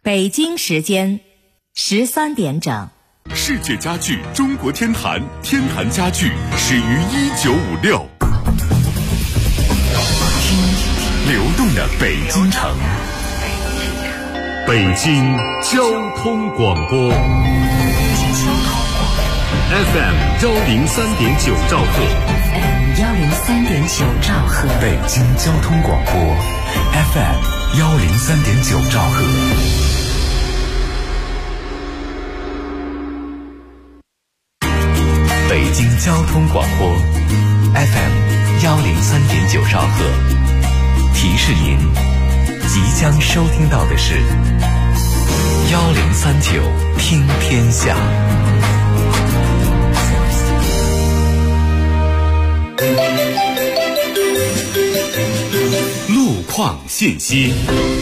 北京时间13点整。 世界家具中国天坛，天坛家具始于1956。听流动的北京城，北京交通广播 FM 103.9兆赫 103.9兆赫， 北京交通广播 FM 103.9兆赫。北京交通广播 FM 103.9兆赫，提示您即将收听到的是1039听天下。路况信息。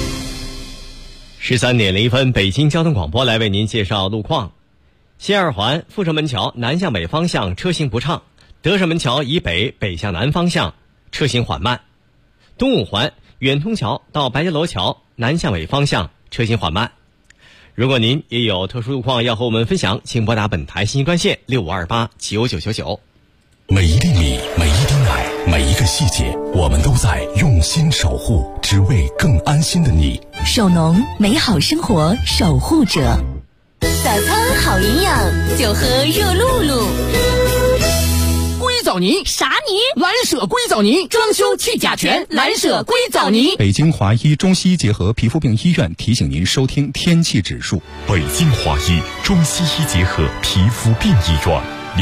13点01分，北京交通广播来为您介绍路况。西二环阜成门桥南向北方向车行不畅，德胜门桥以北北向南方向车行缓慢。东五环远通桥到白家楼桥南向北方向车行缓慢。如果您也有特殊路况要和我们分享，请拨打本台信息专线6528-99999。 每一粒米，每一滴奶，每一个细节，我们都在用心守护，只为更安心的你。 首农美好生活守护者，早餐好营养，就喝热露露。 硅藻泥啥泥？ 蓝舍硅藻泥，装修去甲醛，蓝舍硅藻泥。 北京华医中西医结合皮肤病医院提醒您收听天气指数。 北京华医中西医结合皮肤病医院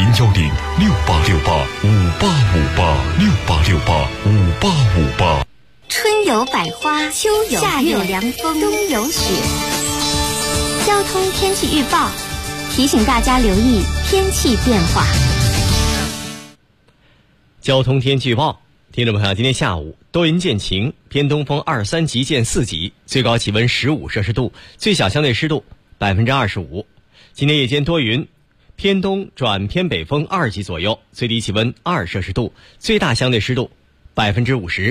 ，0106868586868685858。 春有百花，秋有夏有凉风，冬有雪。交通天气预报提醒大家留意天气变化。 交通天气预报，听众朋友，今天下午多云见晴，偏东风23级见4级，最高气温15摄氏度，最小相对湿度25%。今天夜间多云，偏东转偏北风2级左右，最低气温2摄氏度，最大相对湿度50%。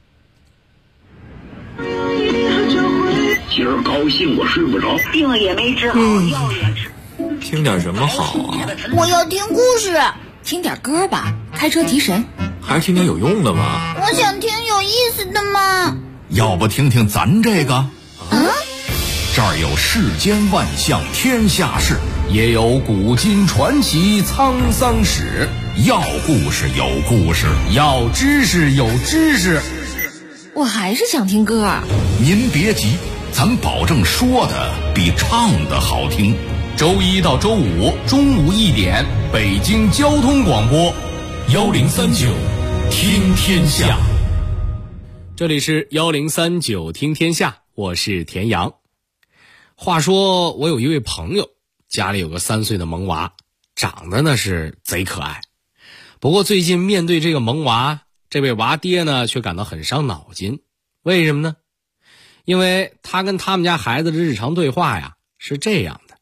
今儿高兴我睡不着， 病也没治好，药也吃。 听点什么好啊？ 我要听故事。 听点歌吧，开车提神。 还是听点有用的吧。 我想听有意思的嘛。 要不听听咱这个？这儿有世间万象天下事，也有古今传奇沧桑史。要故事有故事，要知识有知识。 我还是想听歌。 您别急，咱保证说的比唱的好听。周一到周五中午1点，北京交通广播1039听天下。 这里是1039听天下，我是田阳。话说我有一位朋友，家里有个3岁的萌娃，长得呢是贼可爱。不过最近面对这个萌娃，这位娃爹呢却感到很伤脑筋。为什么呢？因为他跟他们家孩子的日常对话呀是这样的。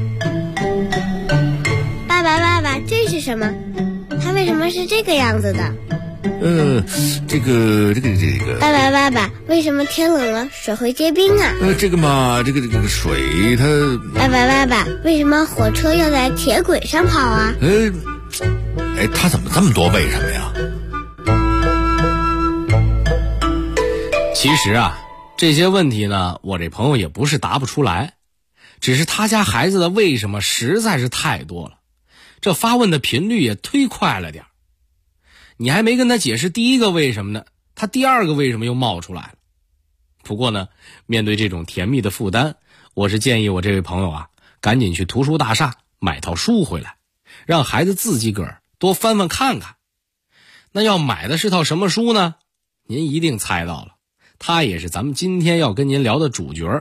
爸爸，这是什么？它为什么是这个样子的？ 这个。 爸爸，为什么天冷了水会结冰啊？ 这个水它…… 爸爸，为什么火车要在铁轨上跑啊？ 它怎么这么多为什么呀？ 其实啊，这些问题呢，我这朋友也不是答不出来，只是他家孩子的为什么实在是太多了，这发问的频率也忒快了点。你还没跟他解释第一个为什么呢，他第二个为什么又冒出来了。不过呢，面对这种甜蜜的负担，我是建议我这位朋友啊，赶紧去图书大厦买套书回来，让孩子自己个儿多翻翻看看。那要买的是套什么书呢？您一定猜到了，他也是咱们今天要跟您聊的主角。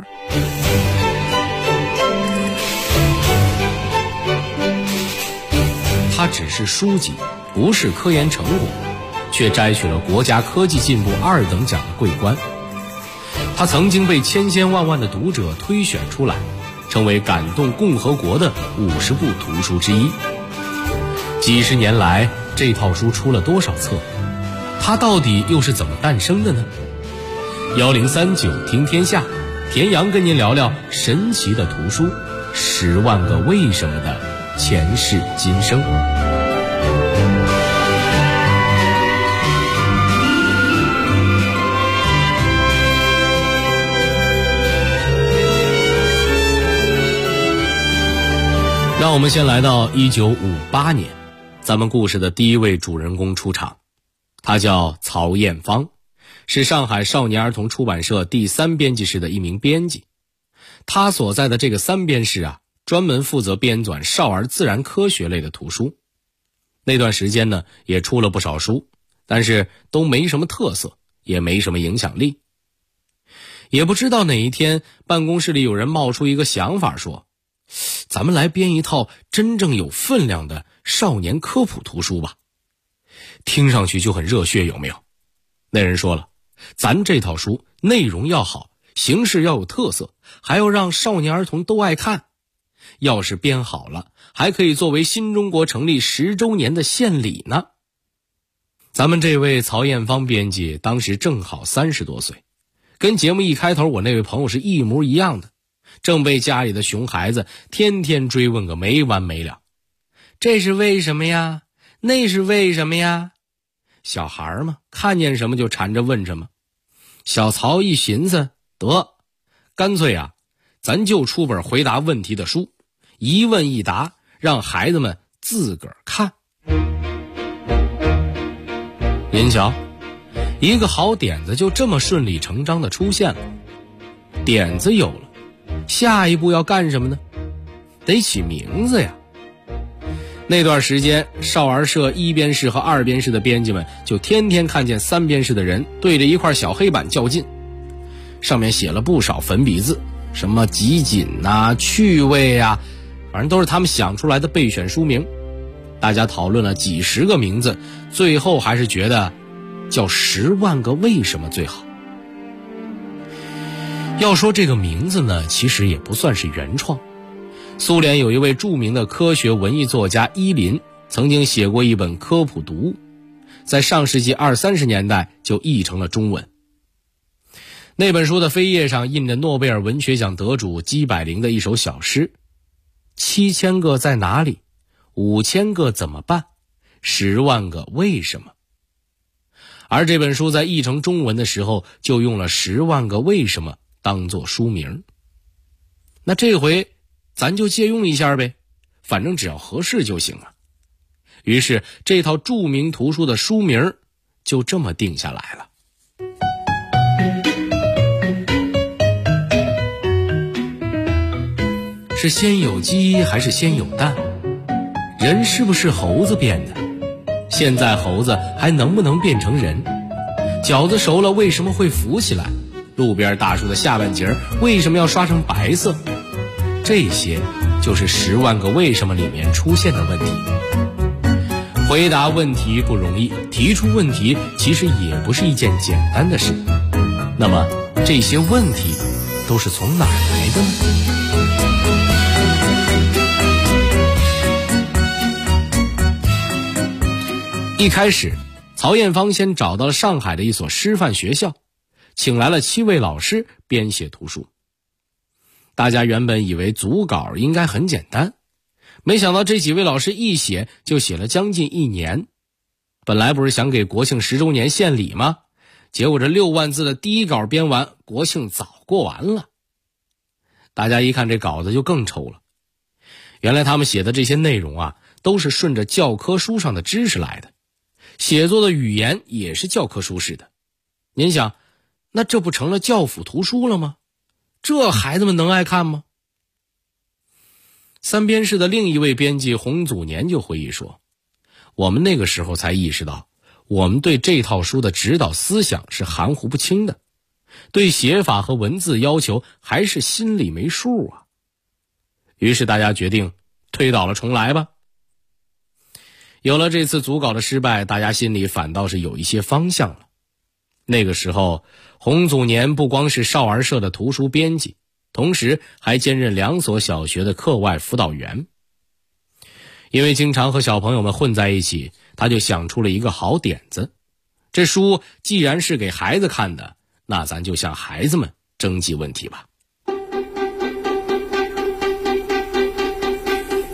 它只是书籍，不是科研成果，却摘取了国家科技进步2等奖的桂冠。它曾经被千千万万的读者推选出来，成为感动共和国的50部图书之一。几十年来，这套书出了多少册？它到底又是怎么诞生的呢？1039听天下， 田阳跟您聊聊神奇的图书10万个为什么的前世今生。让我们先来到1958年，咱们故事的第一位主人公出场，他叫曹艳芳，是上海少年儿童出版社第3编辑室的一名编辑。他所在的这个3编室啊，专门负责编纂少儿自然科学类的图书。那段时间呢，也出了不少书，但是都没什么特色，也没什么影响力。也不知道哪一天，办公室里有人冒出一个想法，说咱们来编一套真正有分量的少年科普图书吧。听上去就很热血，有没有？那人说了，咱这套书内容要好，形式要有特色，还要让少年儿童都爱看。要是编好了，还可以作为新中国成立10周年的献礼呢。咱们这位曹艳芳编辑当时正好30多岁，跟节目一开头我那位朋友是一模一样的，正被家里的熊孩子天天追问个没完没了。这是为什么呀？那是为什么呀？小孩嘛，看见什么就缠着问什么。小曹一寻思，得，干脆啊，咱就出本回答问题的书，一问一答，让孩子们自个儿看。您瞧，一个好点子就这么顺理成章地出现了。点子有了，下一步要干什么呢？得起名字呀。那段时间，少儿社1编室和2编室的编辑们就天天看见3编室的人对着一块小黑板较劲，上面写了不少粉笔字，什么集锦啊、趣味啊，反正都是他们想出来的备选书名。大家讨论了几10个名字，最后还是觉得叫10万个为什么最好。要说这个名字呢，其实也不算是原创。苏联有一位著名的科学文艺作家伊林，曾经写过一本科普读物，在上世纪20、30年代就译成了中文。那本书的扉页上印着诺贝尔文学奖得主姬柏林的一首小诗：7000个在哪里，5000个怎么办，10万个为什么。而这本书在译成中文的时候，就用了10万个为什么当作书名。那这回咱就借用一下呗，反正只要合适就行了。于是这套著名图书的书名就这么定下来了。是先有鸡还是先有蛋？人是不是猴子变的？现在猴子还能不能变成人？饺子熟了为什么会浮起来？路边大树的下半截为什么要刷成白色？这些就是10万个为什么里面出现的问题。回答问题不容易，提出问题其实也不是一件简单的事。那么这些问题都是从哪儿来的呢？一开始，曹艳芳先找到了上海的一所师范学校，请来了7位老师编写图书。大家原本以为组稿应该很简单，没想到这几位老师一写就写了将近1年。本来不是想给国庆10周年献礼吗？结果这6万字的第一稿编完，国庆早过完了。大家一看这稿子就更抽了。原来他们写的这些内容啊，都是顺着教科书上的知识来的，写作的语言也是教科书式的。您想，那这不成了教辅图书了吗？这孩子们能爱看吗？3编室的另一位编辑洪祖年就回忆说，我们那个时候才意识到，我们对这套书的指导思想是含糊不清的，对写法和文字要求还是心里没数啊。于是大家决定推倒了重来吧。有了这次组稿的失败，大家心里反倒是有一些方向了。那个时候，洪祖年不光是少儿社的图书编辑，同时还兼任2所小学的课外辅导员。因为经常和小朋友们混在一起，他就想出了一个好点子。这书既然是给孩子看的，那咱就向孩子们征集问题吧。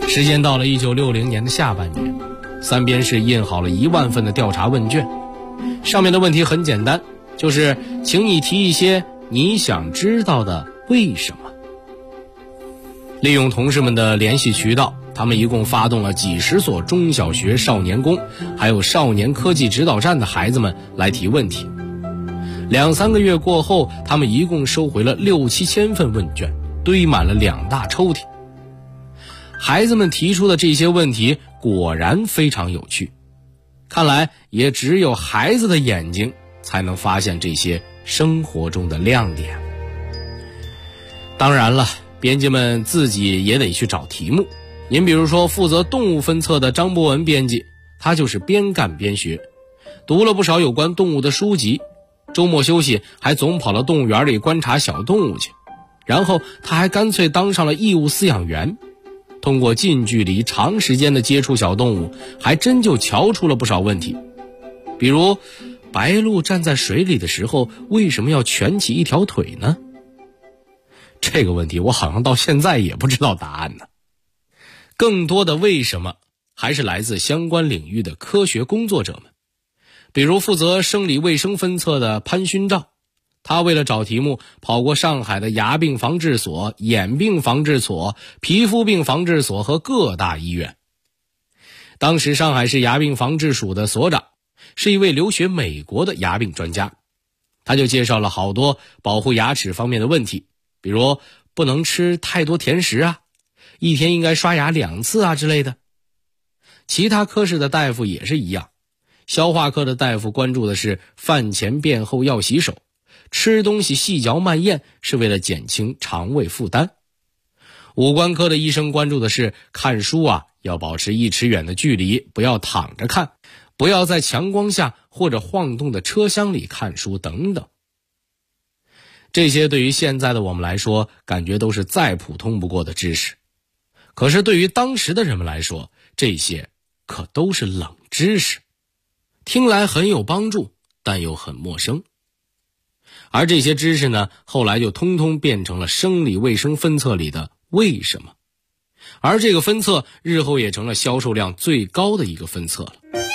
时间到了1960年的下半年，三边市印好了1万份的调查问卷，上面的问题很简单，就是请你提一些你想知道的为什么。利用同事们的联系渠道，他们一共发动了几十所中小学少年宫还有少年科技指导站的孩子们来提问题。2-3个月过后，他们一共收回了6-7千份问卷，堆满了2大抽屉。孩子们提出的这些问题果然非常有趣，看来也只有孩子的眼睛才能发现这些生活中的亮点。当然了，编辑们自己也得去找题目。您比如说负责动物分册的张博文编辑，他就是边干边学，读了不少有关动物的书籍，周末休息还总跑到动物园里观察小动物去，然后他还干脆当上了义务饲养员。通过近距离长时间的接触小动物，还真就瞧出了不少问题。比如白鹭站在水里的时候为什么要蜷起一条腿呢？这个问题我好像到现在也不知道答案呢。更多的为什么还是来自相关领域的科学工作者们，比如负责生理卫生分册的潘勋照，他为了找题目跑过上海的牙病防治所、眼病防治所、皮肤病防治所和各大医院。当时上海市牙病防治署的所长是一位留学美国的牙病专家，他就介绍了好多保护牙齿方面的问题，比如不能吃太多甜食啊，一天应该刷牙2次啊之类的。其他科室的大夫也是一样，消化科的大夫关注的是饭前便后要洗手，吃东西细嚼慢咽是为了减轻肠胃负担。五官科的医生关注的是看书啊，要保持1尺远的距离，不要躺着看，不要在强光下或者晃动的车厢里看书等等。这些对于现在的我们来说，感觉都是再普通不过的知识。可是对于当时的人们来说，这些可都是冷知识，听来很有帮助，但又很陌生。而这些知识呢，后来就通通变成了生理卫生分册里的为什么。而这个分册日后也成了销售量最高的一个分册了。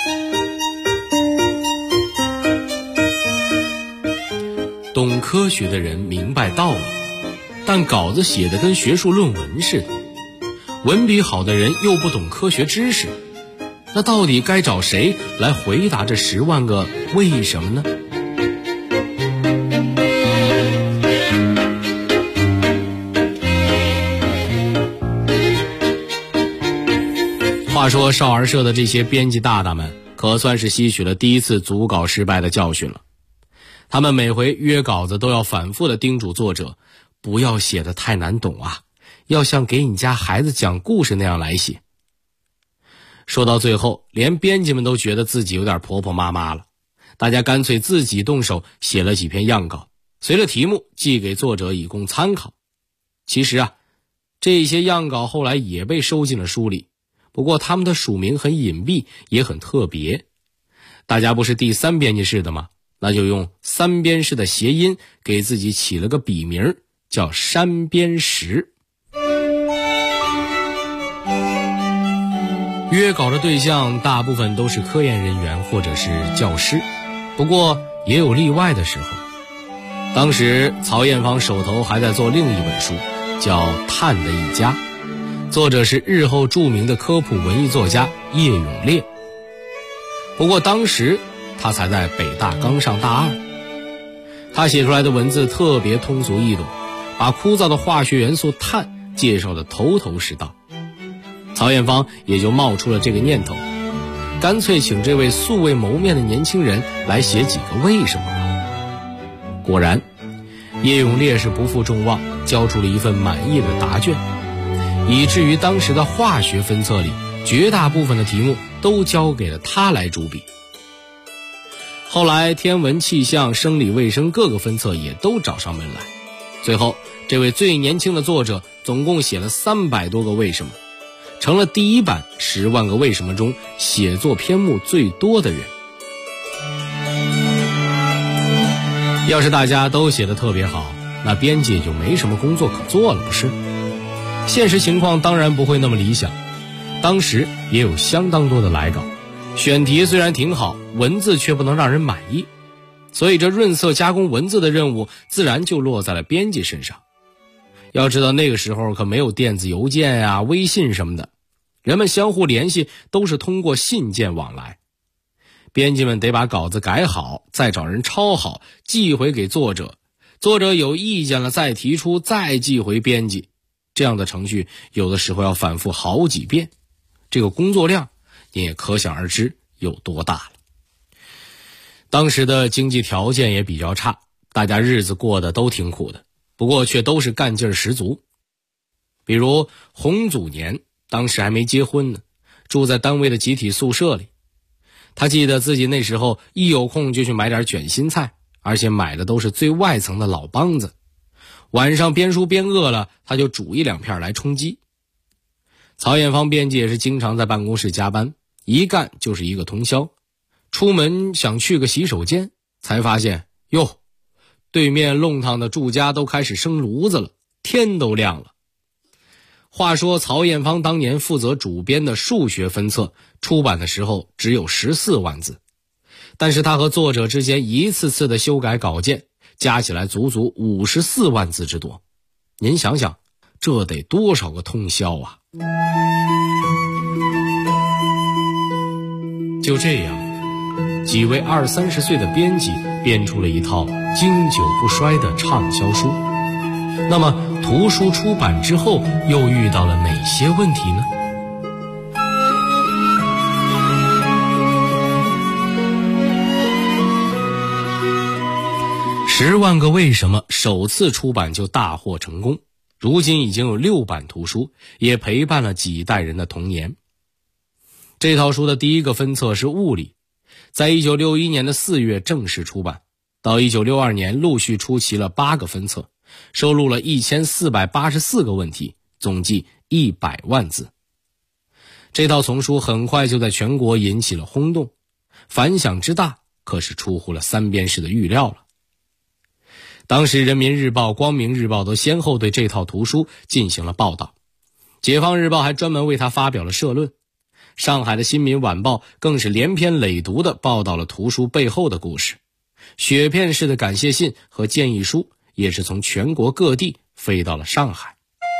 懂科学的人明白道理，但稿子写得跟学术论文似的，文笔好的人又不懂科学知识，那到底该找谁来回答这10万个为什么呢？话说少儿社的这些编辑大大们可算是吸取了第一次组稿失败的教训了。他们每回约稿子都要反复的叮嘱作者，不要写得太难懂啊，要像给你家孩子讲故事那样来写。说到最后，连编辑们都觉得自己有点婆婆妈妈了，大家干脆自己动手写了几篇样稿，随了题目寄给作者以供参考。其实啊，这些样稿后来也被收进了书里，不过他们的署名很隐蔽，也很特别。大家不是第3编辑室的吗？那就用3编室的谐音给自己起了个笔名，叫山边石。约稿的对象大部分都是科研人员或者是教师，不过也有例外的时候。当时曹艳芳手头还在做另一本书，叫《碳的一家》，作者是日后著名的科普文艺作家叶永烈。不过当时他才在北大刚上大2，他写出来的文字特别通俗易懂，把枯燥的化学元素碳介绍得头头是道。曹艳芳也就冒出了这个念头，干脆请这位素未谋面的年轻人来写几个为什么吧。果然，叶永烈是不负众望，交出了一份满意的答卷，以至于当时的化学分册里绝大部分的题目都交给了他来主笔。后来天文气象生理卫生各个分册也都找上门来，最后这位最年轻的作者总共写了300多个为什么，成了第一版10万个为什么中写作篇目最多的人。要是大家都写得特别好，那编辑也就没什么工作可做了，不是？现实情况当然不会那么理想， 当时也有相当多的来稿，选题虽然挺好，文字却不能让人满意，所以这润色加工文字的任务自然就落在了编辑身上。要知道那个时候可没有电子邮件啊、微信什么的，人们相互联系都是通过信件往来。编辑们得把稿子改好，再找人抄好，寄回给作者，作者有意见了再提出，再寄回编辑。这样的程序有的时候要反复好几遍，这个工作量你也可想而知有多大了。当时的经济条件也比较差，大家日子过得都挺苦的，不过却都是干劲儿十足。比如洪祖年当时还没结婚呢，住在单位的集体宿舍里。他记得自己那时候一有空就去买点卷心菜，而且买的都是最外层的老梆子。晚上边书边饿了，他就煮一两片来充饥。曹艳芳编辑也是经常在办公室加班，一干就是一个通宵。出门想去个洗手间，才发现哟，对面弄堂的住家都开始生炉子了，天都亮了。话说曹艳芳当年负责主编的数学分册，出版的时候只有14万字，但是他和作者之间一次次的修改稿件，加起来足足54万字之多。您想想，这得多少个通宵啊！就这样，几位20-30岁的编辑编出了一套经久不衰的畅销书。那么图书出版之后又遇到了哪些问题呢？10万个为什么首次出版就大获成功，如今已经有6版图书，也陪伴了几代人的童年。这套书的第一个分册是物理，在1961年的4月正式出版，到1962年陆续出齐了8个分册，收录了1484个问题，总计100万字。这套丛书很快就在全国引起了轰动，反响之大可是出乎了三编室的预料了。当时人民日报、光明日报都先后对这套图书进行了报道，解放日报还专门为它发表了社论，上海的新民晚报更是连篇累牍地报道了图书背后的故事，雪片式的感谢信和建议书也是从全国各地飞到了上海。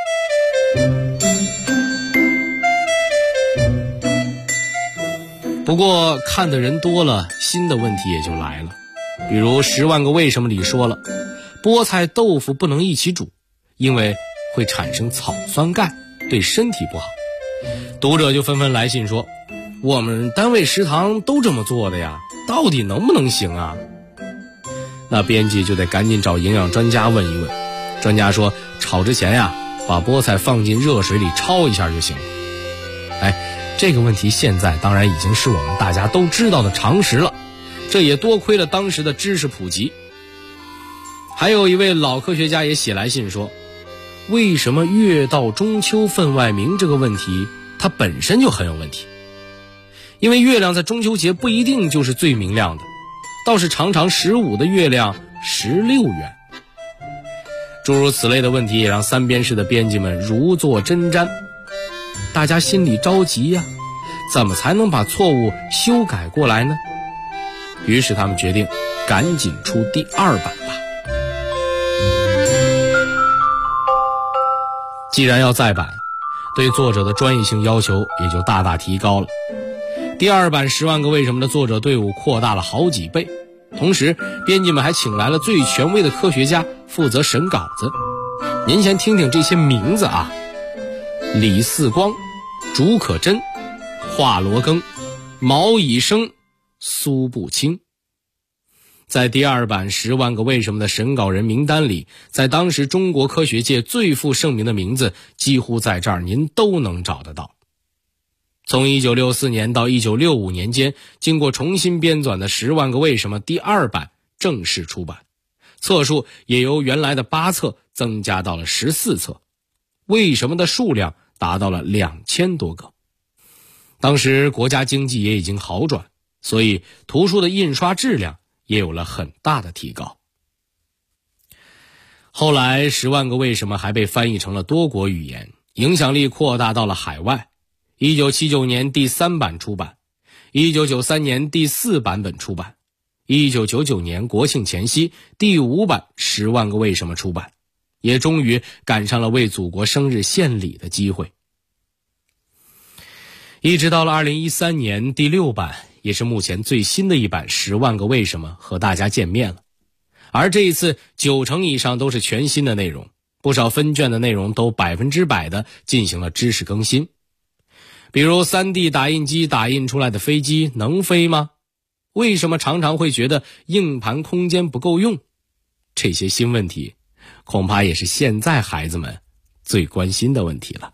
不过看的人多了，新的问题也就来了。比如10万个为什么里说了，菠菜豆腐不能一起煮，因为会产生草酸钙，对身体不好。读者就纷纷来信说，我们单位食堂都这么做的呀，到底能不能行啊？那编辑就得赶紧找营养专家问一问。专家说，炒之前呀，把菠菜放进热水里焯一下就行了。这个问题现在当然已经是我们大家都知道的常识了，这也多亏了当时的知识普及。还有一位老科学家也写来信说，为什么月到中秋分外明这个问题，它本身就很有问题。因为月亮在中秋节不一定就是最明亮的，倒是常常15的月亮16圆。诸如此类的问题也让三编室的编辑们如坐针毡，大家心里着急呀，怎么才能把错误修改过来呢？于是他们决定赶紧出第2版吧。既然要再版，对作者的专业性要求也就大大提高了。第2版10万个为什么的作者队伍扩大了好几倍，同时编辑们还请来了最权威的科学家负责审稿子。您先听听这些名字啊：李四光、竺可桢、华罗庚、毛以升、苏步青。在第2版10万个为什么的审稿人名单里，在当时中国科学界最负盛名的名字几乎在这儿您都能找得到。从1964年到1965年间，经过重新编纂的10万个为什么第2版正式出版，册数也由原来的8册增加到了14册，为什么的数量达到了2000多个。当时国家经济也已经好转，所以图书的印刷质量也有了很大的提高。后来10万个为什么还被翻译成了多国语言，影响力扩大到了海外。 1979年第3版出版，1993年第4版本出版，1999年国庆前夕第5版《10万个为什么》出版，也终于赶上了为祖国生日献礼的机会。一直到了2013年第6版，也是目前最新的一版《10万个为什么》和大家见面了。而这一次90%以上都是全新的内容，不少分卷的内容都100%的进行了知识更新。比如 3D 打印机打印出来的飞机能飞吗？为什么常常会觉得硬盘空间不够用？这些新问题恐怕也是现在孩子们最关心的问题了。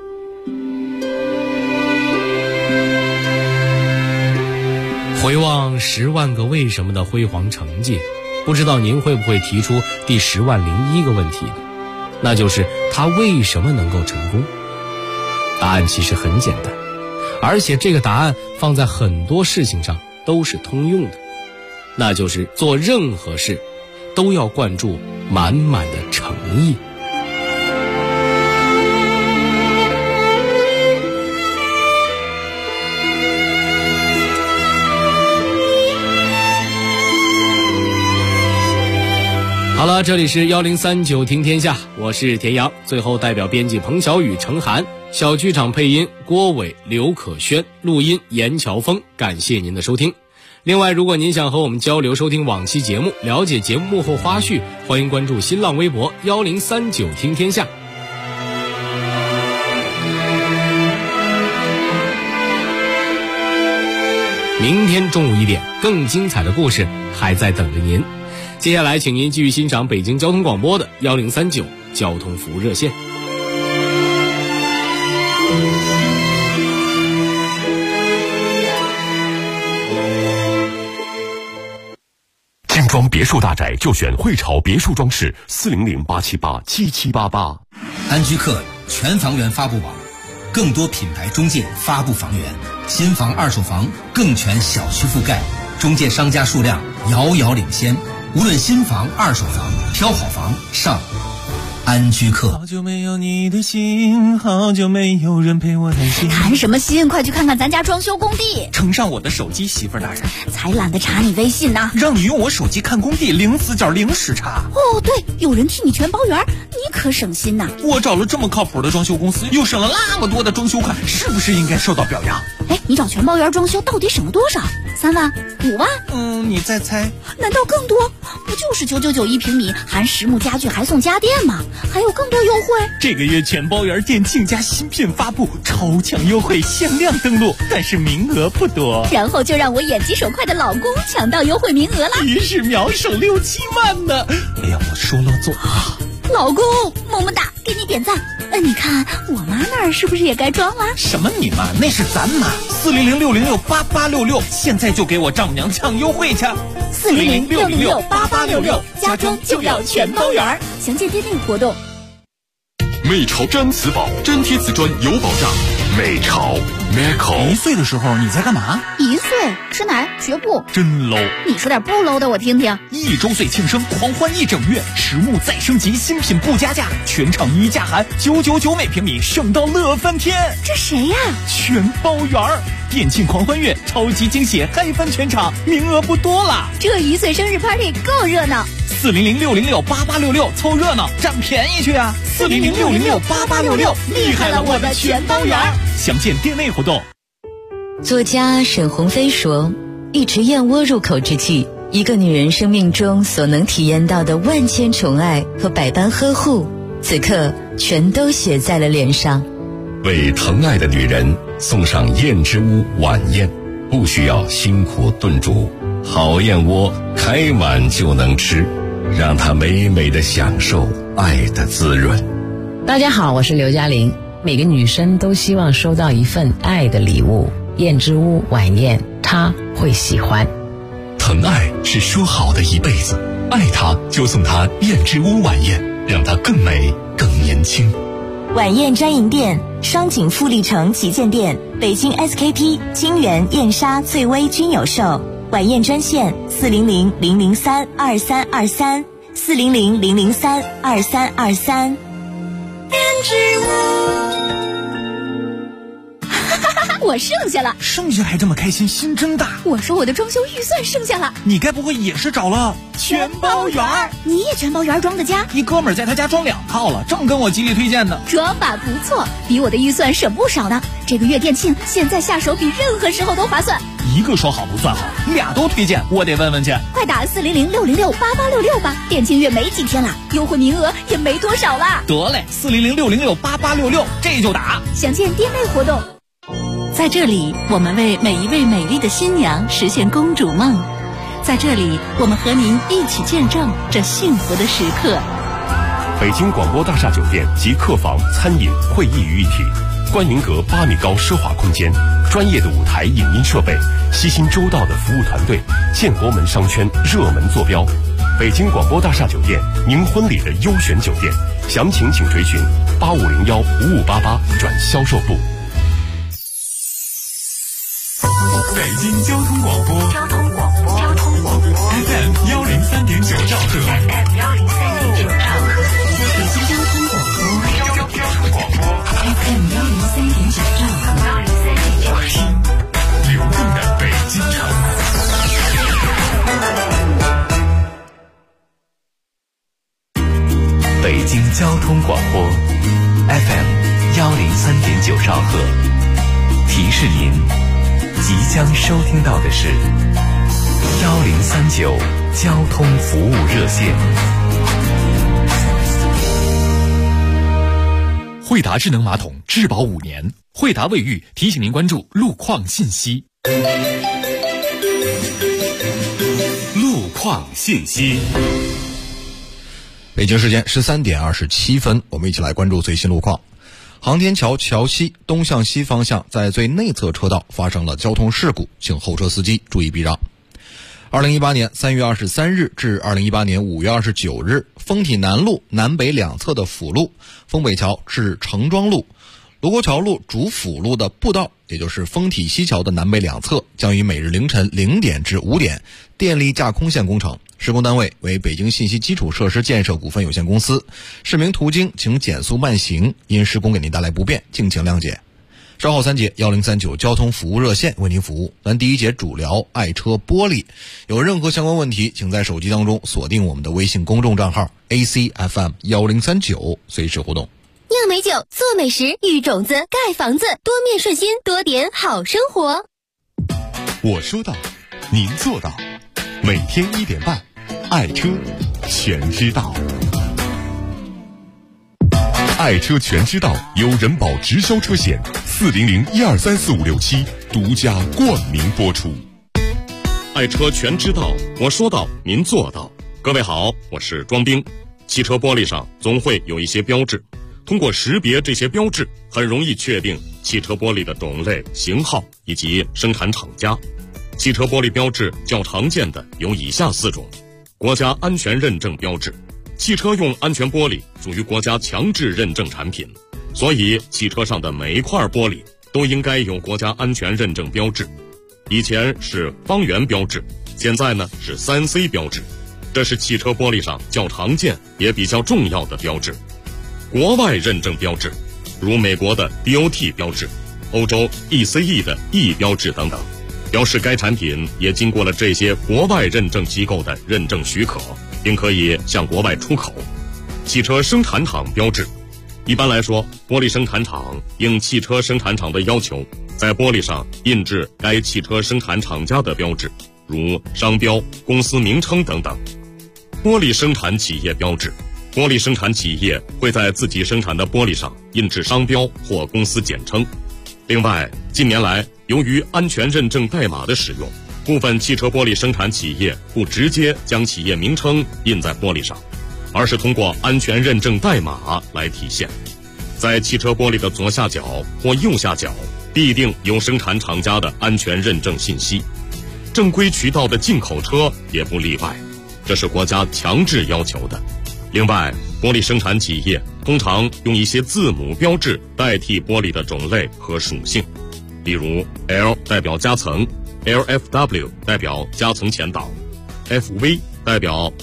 回望10万个为什么的辉煌成绩，不知道您会不会提出第100001个问题呢？那就是他为什么能够成功？答案其实很简单，而且这个答案放在很多事情上都是通用的，那就是做任何事都要灌注满满的诚意。好了，这里是1039听天下，我是田阳。最后代表编辑彭小雨、程涵，小剧场配音郭伟、刘可轩，录音严乔峰，感谢您的收听。另外，如果您想和我们交流收听往期节目，了解节目幕后花絮，欢迎关注新浪微博1039听天下。明天中午1点，更精彩的故事还在等着您。接下来请您继续欣赏北京交通广播的1039交通服务热线。 精装别墅大宅就选汇潮别墅装饰，400-878-7788。 安居客全房源发布网，更多品牌中介发布房源，新房二手房更全小区覆盖，中介商家数量遥遥领先。无论新房二手房，挑好房上安居客。 好久没有你的心，好久没有人陪我谈心。 谈什么心？快去看看咱家装修工地。 呈上我的手机，媳妇儿大人。 才懒得查你微信呢。 让你用我手机看工地，零死角零时差。 哦，对，有人替你全包圆，你可省心呐。 我找了这么靠谱的装修公司，又省了那么多的装修款，是不是应该受到表扬？ 哎，你找全包圆装修到底省了多少？3万、5万？ 你再猜？ 难道更多？不就是999一平米，含实木家具还送家电吗？还有更多优惠。 这个月全包圆店庆家新品发布，超强优惠，限量登录，但是名额不多。 然后就让我眼疾手快的老公抢到优惠名额了， 于是秒省6-7万呢。哎呀，我说了做。 老公，么么哒，给你点赞。你看我妈那儿是不是也该装了？ 什么你妈？那是咱妈。400-606-8866，现在就给我丈母娘抢优惠去。 400-606-8866，家装就要全包圆。详见店内活动。 美潮粘瓷宝，粘贴瓷砖有保障。美潮 Meco。 1岁的时候你在干嘛 ？1岁吃奶学步， 真 low。 你说点不 low 的我听听。 1周岁庆生，狂欢1整月，实木再升级，新品不加价，全场一价含999每平米，省到乐翻天。 这谁呀？ 全包圆儿，店庆狂欢月，超级惊喜，嗨翻全场，名额不多了。 这1岁生日 party 够热闹。 400-606-8866，凑热闹占便宜去啊！400-606-8866，厉害了我的全包圆。详见店内活动。 作家沈鸿飞说，一池燕窝入口之际，一个女人生命中所能体验到的万千宠爱和百般呵护，此刻全都写在了脸上。 为疼爱的女人送上燕之屋晚宴，不需要辛苦炖煮，好燕窝开碗就能吃，让她美美的享受爱的滋润。 大家好，我是刘嘉玲。每个女生都希望收到一份爱的礼物，燕之屋晚宴她会喜欢。 疼爱是说好的一辈子，爱她就送她燕之屋晚宴，让她更美更年轻。 晚宴专营店：双井富力城旗舰店、北京 SKP、金源、燕莎、翠微均有售。晚宴专线：400-003-2323，400-003-2323。燕之屋。 我剩下了。 剩下还这么开心，心真大。 我说我的装修预算剩下了。 你该不会也是找了全包圆？你也全包圆装的家？ 一哥们儿在他家装2套了，正跟我极力推荐呢。 装法不错，比我的预算省不少呢。这个月店庆，现在下手比任何时候都划算。 一个说好不算好，2都推荐，我得问问去。 快打400-606-8866吧，店庆月没几天了，优惠名额也没多少了。 得嘞，400-606-8866，这就打。 详见店内活动。 在这里，我们为每一位美丽的新娘实现公主梦。在这里，我们和您一起见证这幸福的时刻。 北京广播大厦酒店集客房、餐饮、会议于一体，观云阁8米高奢华空间，专业的舞台影音设备，悉心周到的服务团队，建国门商圈热门坐标。北京广播大厦酒店，您婚礼的优选酒店，详情请垂询8501-5588转销售部。 北京交通广播FM 103.9兆赫，北京交通广播 FM 103.9兆赫，听流动的北京城。 北京交通广播 FM 103.9兆赫，提示您即将收听到的是1039交通服务热线。 惠达智能马桶质保5年，惠达卫浴提醒您关注路况信息。路况信息。 北京时间13点27分，我们一起来关注最新路况。航天桥桥西东向西方向在最内侧车道发生了交通事故，请后车司机注意避让。2018年3月23日至2018年5月29日，丰体南路南北两侧的辅路、丰北桥至城庄路、卢沟桥路主辅路的步道，也就是丰体西桥的南北两侧，将于每日凌晨0点至5点电力架空线工程，施工单位为北京信息基础设施建设股份有限公司。市民途经请减速慢行，因施工给您带来不便，敬请谅解。稍后3节1039交通服务热线为您服务。咱第一节主聊爱车玻璃，有任何相关问题，请在手机当中锁定我们的微信公众账号 ACFM 1039，随时互动。 酿美酒，做美食，育种子，盖房子，多面顺心，多点好生活。 我说到，您做到。每天1点半，爱车全知道。爱车全知道由人保直销车险400-1234567独家冠名播出。 爱车全知道，我说到，您做到。各位好，我是庄兵。汽车玻璃上总会有一些标志，通过识别这些标志，很容易确定汽车玻璃的种类、型号以及生产厂家。汽车玻璃标志较常见的有以下4种：国家安全认证标志。汽车用安全玻璃属于国家强制认证产品，所以汽车上的每一块玻璃都应该有国家安全认证标志。以前是方圆标志，现在呢是3C 标志，这是汽车玻璃上较常见也比较重要的标志。国外认证标志，如美国的 DOT 标志，欧洲 ECE 的 E 标志等等，表示该产品也经过了这些国外认证机构的认证许可，并可以向国外出口。汽车生产厂标志，一般来说，玻璃生产厂应汽车生产厂的要求，在玻璃上印制该汽车生产厂家的标志，如商标、公司名称等等。玻璃生产企业标志，玻璃生产企业会在自己生产的玻璃上印制商标或公司简称。另外，近年来由于安全认证代码的使用，部分汽车玻璃生产企业不直接将企业名称印在玻璃上，而是通过安全认证代码来体现。在汽车玻璃的左下角或右下角必定有生产厂家的安全认证信息，正规渠道的进口车也不例外，这是国家强制要求的。另外，玻璃生产企业通常用一些字母标志代替玻璃的种类和属性，例如 L 代表夹层，LFW 代表夹层前导，FV 代表